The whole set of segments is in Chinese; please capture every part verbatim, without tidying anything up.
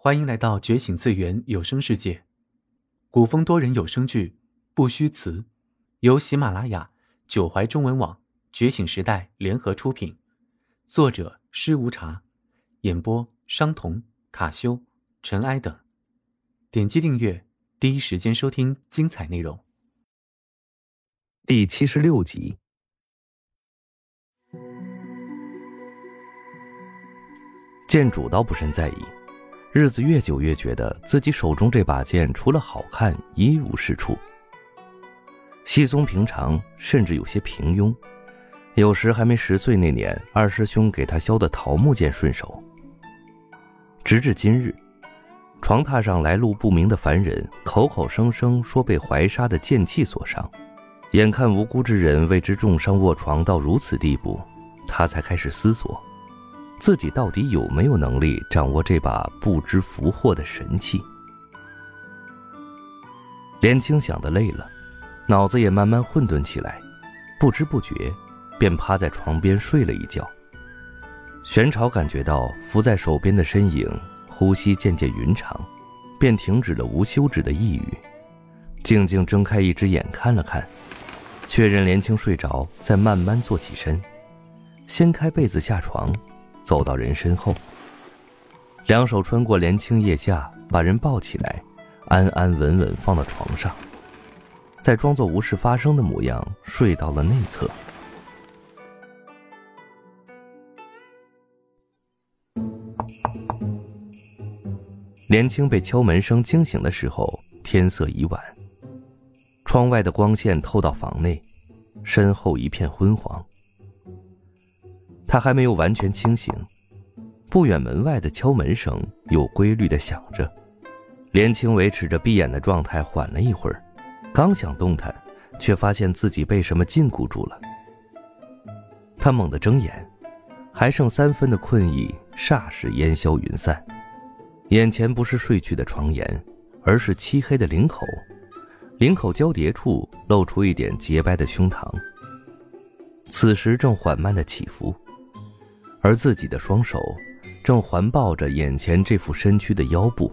欢迎来到觉醒次元有声世界，古风多人有声剧《不虚词》，由喜马拉雅、九怀中文网、觉醒时代联合出品，作者施无茶，演播商童、卡修、尘埃等。点击订阅，第一时间收听精彩内容。 第七十六集。剑主倒不甚在意，日子越久越觉得自己手中这把剑除了好看一无是处，稀松平常，甚至有些平庸。有时还没十岁那年，二师兄给他削的桃木剑顺手。直至今日，床榻上来路不明的凡人口口声声说被怀沙的剑气所伤，眼看无辜之人为之重伤卧床到如此地步，他才开始思索自己到底有没有能力掌握这把不知福祸的神器。连青想得累了，脑子也慢慢混沌起来，不知不觉便趴在床边睡了一觉。玄朝感觉到伏在手边的身影呼吸渐渐匀长，便停止了无休止的呓语，静静睁开一只眼看了看，确认连青睡着，再慢慢坐起身，掀开被子下床，走到人身后，两手穿过连青腋下，把人抱起来，安安稳稳放到床上，再装作无事发生的模样睡到了内侧。连青被敲门声惊醒的时候，天色已晚，窗外的光线透到房内，身后一片昏黄。他还没有完全清醒，不远门外的敲门声有规律地响着。连青维持着闭眼的状态缓了一会儿，刚想动弹，却发现自己被什么禁锢住了。他猛地睁眼，还剩三分的困意霎时烟消云散。眼前不是睡去的床沿，而是漆黑的领口，领口交叠处露出一点洁白的胸膛，此时正缓慢地起伏，而自己的双手正环抱着眼前这副身躯的腰部。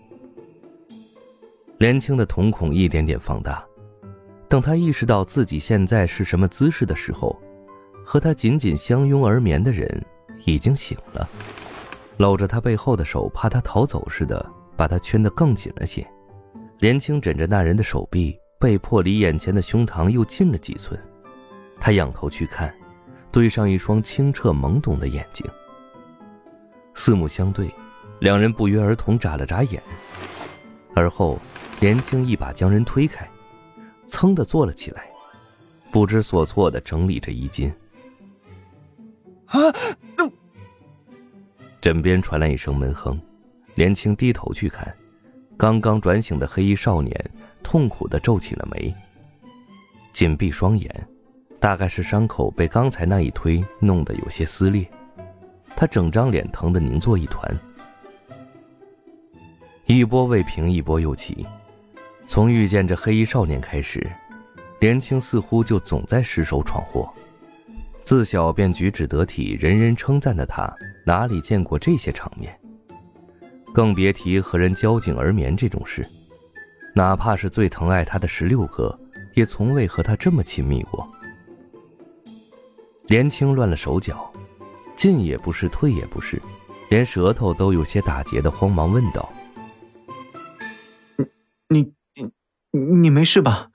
连青的瞳孔一点点放大，等他意识到自己现在是什么姿势的时候，和他紧紧相拥而眠的人已经醒了，搂着他背后的手怕他逃走似的把他圈得更紧了些。连青枕着那人的手臂，被迫离眼前的胸膛又近了几寸。他仰头去看，对上一双清澈懵懂的眼睛，四目相对，两人不约而同眨了眨眼，而后连青一把将人推开，噌地坐了起来，不知所措地整理着衣襟。 啊！ 枕边传来一声闷哼，连青低头去看，刚刚转醒的黑衣少年痛苦地皱起了眉，紧闭双眼，大概是伤口被刚才那一推弄得有些撕裂，他整张脸疼得凝作一团。一波未平一波又起，从遇见这黑衣少年开始，连青似乎就总在失手闯祸。自小便举止得体，人人称赞的他哪里见过这些场面，更别提和人交颈而眠这种事，哪怕是最疼爱他的十六哥，也从未和他这么亲密过。连青乱了手脚，进也不是退也不是，连舌头都有些打结的慌忙问道： 你你你没事吧？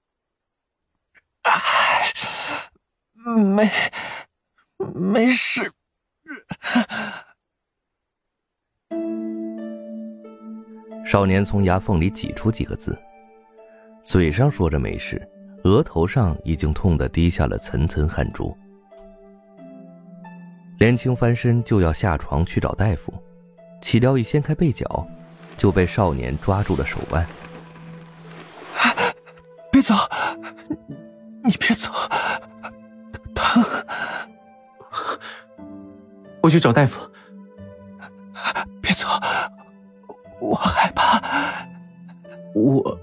没没事。 少年从牙缝里挤出几个字，嘴上说着没事，额头上已经痛得滴下了层层汗珠。连青翻身就要下床去找大夫，岂料一掀开被角，就被少年抓住了手腕。 别走，你别走，疼。 我去找大夫。 别走，我害怕。 我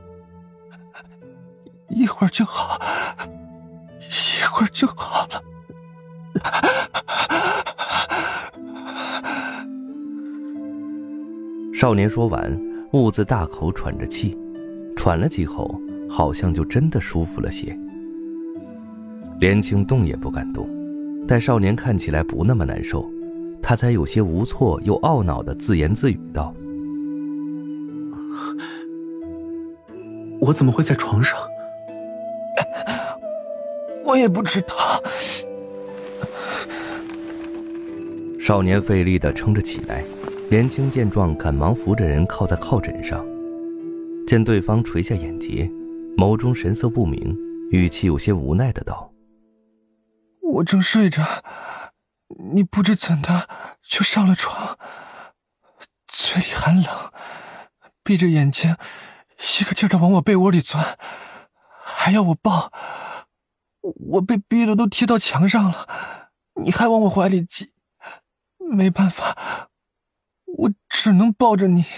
一会儿就好，一会儿就好了。 少年说完，兀自大口喘着气，喘了几口，好像就真的舒服了些。连青动也不敢动，待少年看起来不那么难受，他才有些无措又懊恼地自言自语道： 我怎么会在床上？ 我也不知道。 少年费力地撑着起来，连青见状赶忙扶着人靠在靠枕上，见对方垂下眼睫，眸中神色不明，语气有些无奈地道： 我正睡着，你不知怎的就上了床，嘴里寒冷，闭着眼睛一个劲儿地往我被窝里钻，还要我抱，我被逼得都贴到墙上了，你还往我怀里挤，没办法，我只能抱着你。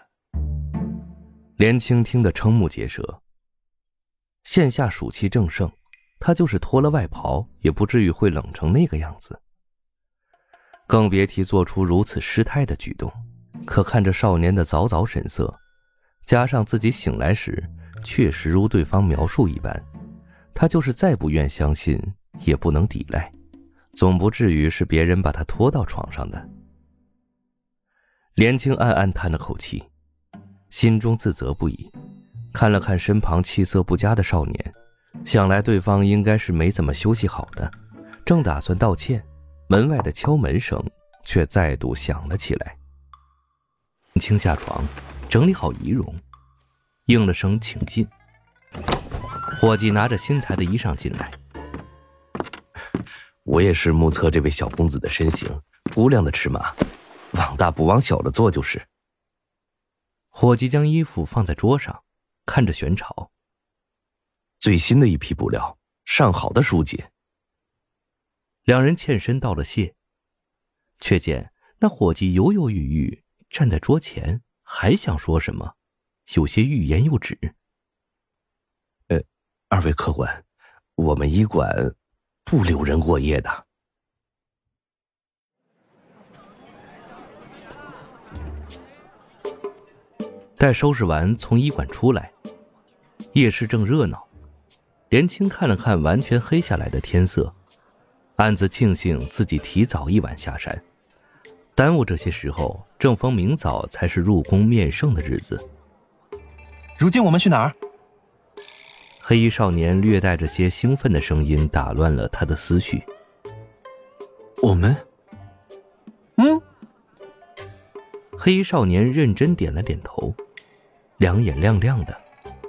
连青听得瞠目结舌。现下暑气正盛，他就是脱了外袍也不至于会冷成那个样子，更别提做出如此失态的举动。可看着少年的早早神色，加上自己醒来时确实如对方描述一般，他就是再不愿相信也不能抵赖，总不至于是别人把他拖到床上的。连青暗暗叹了口气，心中自责不已，看了看身旁气色不佳的少年，想来对方应该是没怎么休息好的，正打算道歉，门外的敲门声却再度响了起来。连青下床整理好仪容，应了声请进。伙计拿着新裁的衣裳进来。我也是目测这位小公子的身形，姑娘的尺码，往大不往小了做就是。伙计将衣服放在桌上，看着玄朝。最新的一批布料，上好的书籍。两人欠身道了谢，却见那伙计犹犹豫豫站在桌前，还想说什么，有些欲言又止。呃，二位客官，我们医馆不留人过夜的。待收拾完从医馆出来，夜市正热闹。连青看了看完全黑下来的天色，暗自庆幸自己提早一晚下山，耽误这些时候正逢明早才是入宫面圣的日子。 如今我们去哪儿？ 黑衣少年略带着些兴奋的声音打乱了他的思绪。 我们嗯黑衣少年认真点了点头，两眼亮亮的。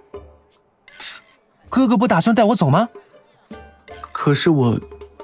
哥哥不打算带我走吗？ 可是我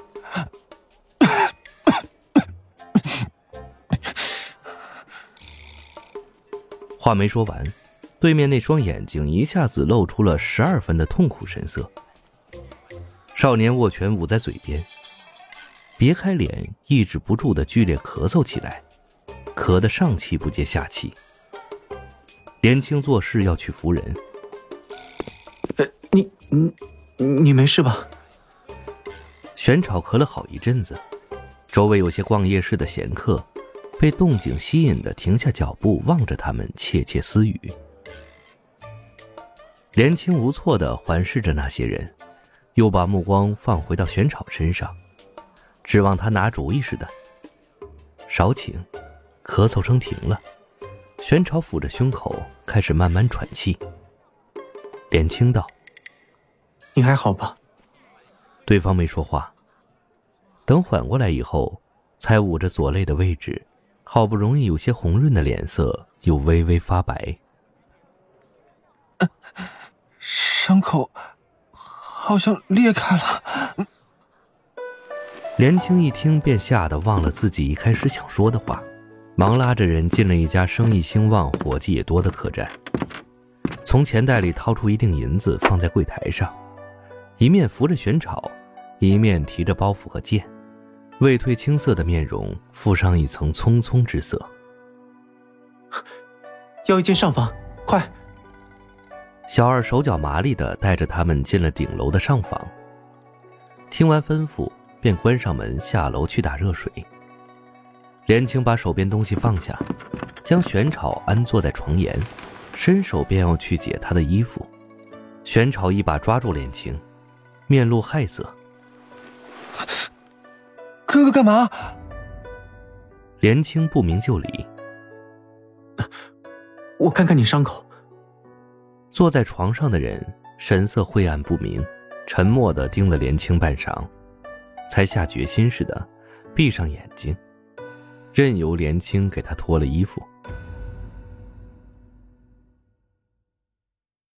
话没说完，对面那双眼睛一下子露出了十二分的痛苦神色。少年握拳捂在嘴边，别开脸，抑制不住的剧烈咳嗽起来，咳得上气不接下气。连青做事要去扶人。 呃，你你你没事吧？ 玄朝咳了好一阵子，周围有些逛夜市的闲客被动静吸引的停下脚步，望着他们窃窃私语。连青无措地环视着那些人，又把目光放回到玄朝身上，指望他拿主意似的。少顷，咳嗽声停了，玄朝抚着胸口开始慢慢喘气。连青道： 你还好吧？ 对方没说话，等缓过来以后，才捂着左肋的位置，好不容易有些红润的脸色又微微发白。 呃、伤口好像裂开了。 连青一听便吓得忘了自己一开始想说的话，忙拉着人进了一家生意兴旺伙计也多的客栈，从钱袋里掏出一锭银子放在柜台上，一面扶着玄朝，一面提着包袱和剑，未褪青涩的面容附上一层匆匆之色。 要一间上房，快！ 小二手脚麻利地带着他们进了顶楼的上房，听完吩咐便关上门下楼去打热水。连青把手边东西放下， 将玄草安坐在床沿，伸手便要去解他的衣服。玄草一把抓住莲青，面露害色。 哥哥干嘛？ 莲青不明就里。 我看看你伤口。 坐在床上的人神色晦暗不明，沉默地盯了莲青半晌，才下决心似的闭上眼睛，任由莲青给他脱了衣服。